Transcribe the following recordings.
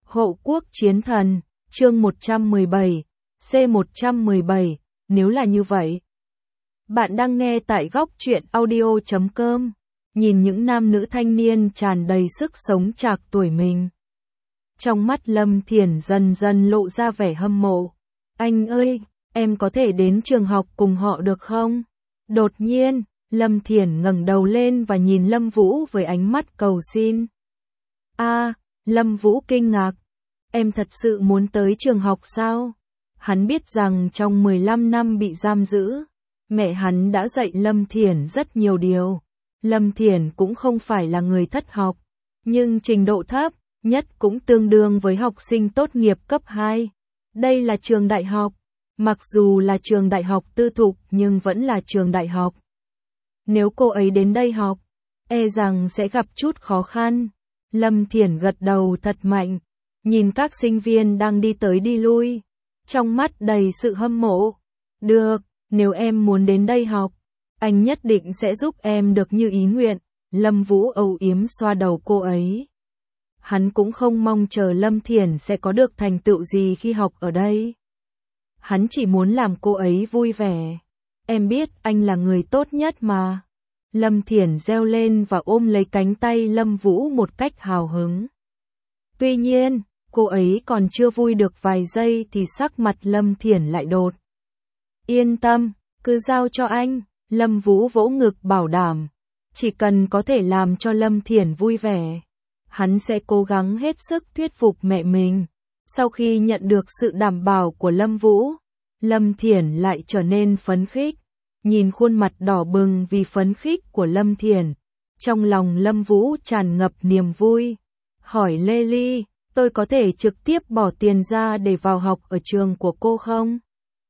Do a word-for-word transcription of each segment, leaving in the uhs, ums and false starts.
Hộ quốc chiến thần, chương một trăm mười bảy, C một trăm mười bảy, nếu là như vậy. Bạn đang nghe tại góc truyện audio chấm com, nhìn những nam nữ thanh niên tràn đầy sức sống trạc tuổi mình. Trong mắt Lâm Thiển dần dần lộ ra vẻ hâm mộ. Anh ơi, em có thể đến trường học cùng họ được không? Đột nhiên, Lâm Thiển ngẩng đầu lên và nhìn Lâm Vũ với ánh mắt cầu xin. A, à, Lâm Vũ kinh ngạc. Em thật sự muốn tới trường học sao? Hắn biết rằng trong mười lăm năm bị giam giữ, mẹ hắn đã dạy Lâm Thiển rất nhiều điều. Lâm Thiển cũng không phải là người thất học, nhưng trình độ thấp nhất cũng tương đương với học sinh tốt nghiệp cấp hai. Đây là trường đại học, mặc dù là trường đại học tư thục nhưng vẫn là trường đại học. Nếu cô ấy đến đây học, e rằng sẽ gặp chút khó khăn. Lâm Thiển gật đầu thật mạnh, nhìn các sinh viên đang đi tới đi lui, trong mắt đầy sự hâm mộ. Được, nếu em muốn đến đây học, anh nhất định sẽ giúp em được như ý nguyện. Lâm Vũ âu yếm xoa đầu cô ấy. Hắn cũng không mong chờ Lâm Thiển sẽ có được thành tựu gì khi học ở đây. Hắn chỉ muốn làm cô ấy vui vẻ. Em biết anh là người tốt nhất mà. Lâm Thiển reo lên và ôm lấy cánh tay Lâm Vũ một cách hào hứng. Tuy nhiên, cô ấy còn chưa vui được vài giây thì sắc mặt Lâm Thiển lại đột. Yên tâm, cứ giao cho anh. Lâm Vũ vỗ ngực bảo đảm. Chỉ cần có thể làm cho Lâm Thiển vui vẻ, hắn sẽ cố gắng hết sức thuyết phục mẹ mình. Sau khi nhận được sự đảm bảo của Lâm Vũ, Lâm Thiển lại trở nên phấn khích. Nhìn khuôn mặt đỏ bừng vì phấn khích của Lâm Thiển, trong lòng Lâm Vũ tràn ngập niềm vui. Hỏi Lê Ly, tôi có thể trực tiếp bỏ tiền ra để vào học ở trường của cô không?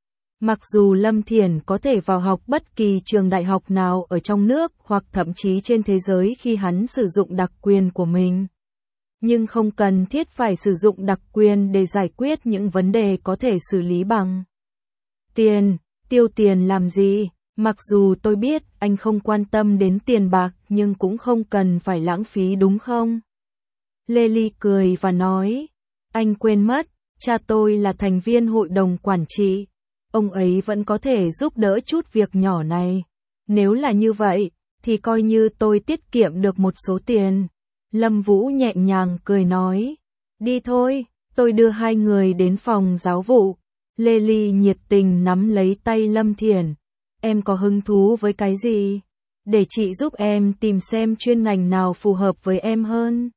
Mặc dù Lâm Thiển có thể vào học bất kỳ trường đại học nào ở trong nước hoặc thậm chí trên thế giới khi hắn sử dụng đặc quyền của mình, nhưng không cần thiết phải sử dụng đặc quyền để giải quyết những vấn đề có thể xử lý bằng tiền. Tiêu tiền làm gì? Mặc dù tôi biết anh không quan tâm đến tiền bạc nhưng cũng không cần phải lãng phí đúng không? Lê Ly cười và nói, anh quên mất, cha tôi là thành viên hội đồng quản trị. Ông ấy vẫn có thể giúp đỡ chút việc nhỏ này. Nếu là như vậy, thì coi như tôi tiết kiệm được một số tiền. Lâm Vũ nhẹ nhàng cười nói, đi thôi, tôi đưa hai người đến phòng giáo vụ. Lê Ly nhiệt tình nắm lấy tay Lâm Thiển. Em có hứng thú với cái gì? Để chị giúp em tìm xem chuyên ngành nào phù hợp với em hơn.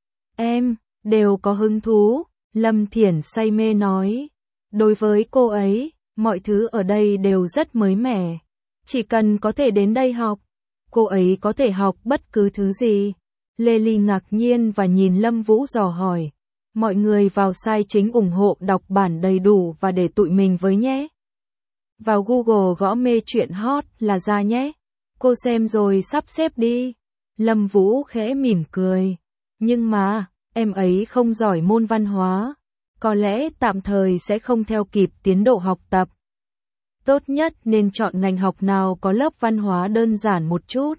Em, đều có hứng thú, Lâm Thiển say mê nói. Đối với cô ấy, mọi thứ ở đây đều rất mới mẻ. Chỉ cần có thể đến đây học, cô ấy có thể học bất cứ thứ gì. Lê Ly ngạc nhiên và nhìn Lâm Vũ dò hỏi. Mọi người vào site chính ủng hộ đọc bản đầy đủ và để tụi mình với nhé. Vào Google gõ mê truyện hot là ra nhé. Cô xem rồi sắp xếp đi. Lâm Vũ khẽ mỉm cười. Nhưng mà, em ấy không giỏi môn văn hóa. Có lẽ tạm thời sẽ không theo kịp tiến độ học tập. Tốt nhất nên chọn ngành học nào có lớp văn hóa đơn giản một chút.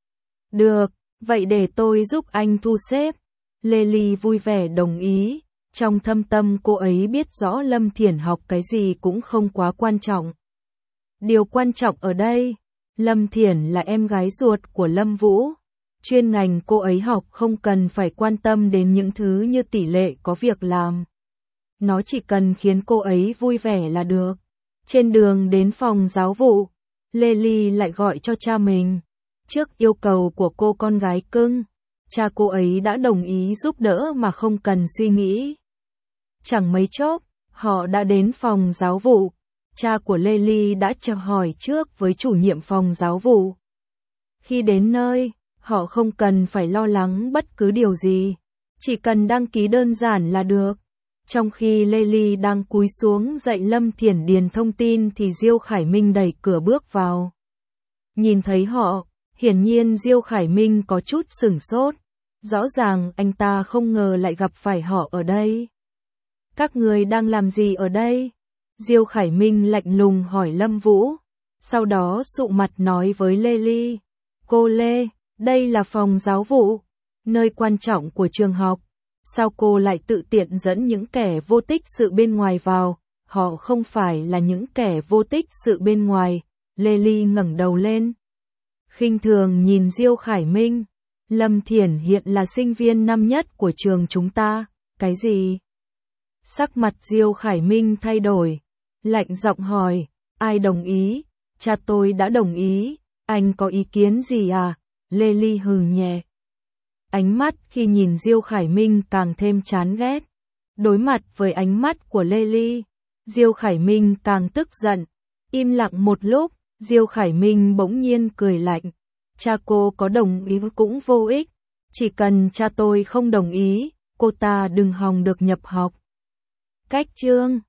Được, vậy để tôi giúp anh thu xếp. Lê Ly vui vẻ đồng ý. Trong thâm tâm cô ấy biết rõ Lâm Thiển học cái gì cũng không quá quan trọng. Điều quan trọng ở đây, Lâm Thiển là em gái ruột của Lâm Vũ. Chuyên ngành cô ấy học không cần phải quan tâm đến những thứ như tỷ lệ có việc làm. Nó chỉ cần khiến cô ấy vui vẻ là được. Trên đường đến phòng giáo vụ, Lê Ly lại gọi cho cha mình. Trước yêu cầu của cô con gái cưng, cha cô ấy đã đồng ý giúp đỡ mà không cần suy nghĩ. Chẳng mấy chốc, họ đã đến phòng giáo vụ. Cha của Lê Ly đã chào hỏi trước với chủ nhiệm phòng giáo vụ. Khi đến nơi, họ không cần phải lo lắng bất cứ điều gì. Chỉ cần đăng ký đơn giản là được. Trong khi Lê Ly đang cúi xuống dạy Lâm Thiển điền thông tin thì Diêu Khải Minh đẩy cửa bước vào. Nhìn thấy họ, hiển nhiên Diêu Khải Minh có chút sửng sốt. Rõ ràng anh ta không ngờ lại gặp phải họ ở đây. Các người đang làm gì ở đây? Diêu Khải Minh lạnh lùng hỏi Lâm Vũ. Sau đó sụ mặt nói với Lê Ly. Cô Lê, đây là phòng giáo vụ, nơi quan trọng của trường học. Sao cô lại tự tiện dẫn những kẻ vô tích sự bên ngoài vào? Họ không phải là những kẻ vô tích sự bên ngoài. Lê Ly ngẩng đầu lên, khinh thường nhìn Diêu Khải Minh. Lâm Thiển hiện là sinh viên năm nhất của trường chúng ta. Cái gì? Sắc mặt Diêu Khải Minh thay đổi, lạnh giọng hỏi, ai đồng ý? Cha tôi đã đồng ý, anh có ý kiến gì à? Lê Ly hừ nhẹ. Ánh mắt khi nhìn Diêu Khải Minh càng thêm chán ghét. Đối mặt với ánh mắt của Lê Ly, Diêu Khải Minh càng tức giận. Im lặng một lúc, Diêu Khải Minh bỗng nhiên cười lạnh. Cha cô có đồng ý cũng vô ích. Chỉ cần cha tôi không đồng ý, cô ta đừng hòng được nhập học. Cách chương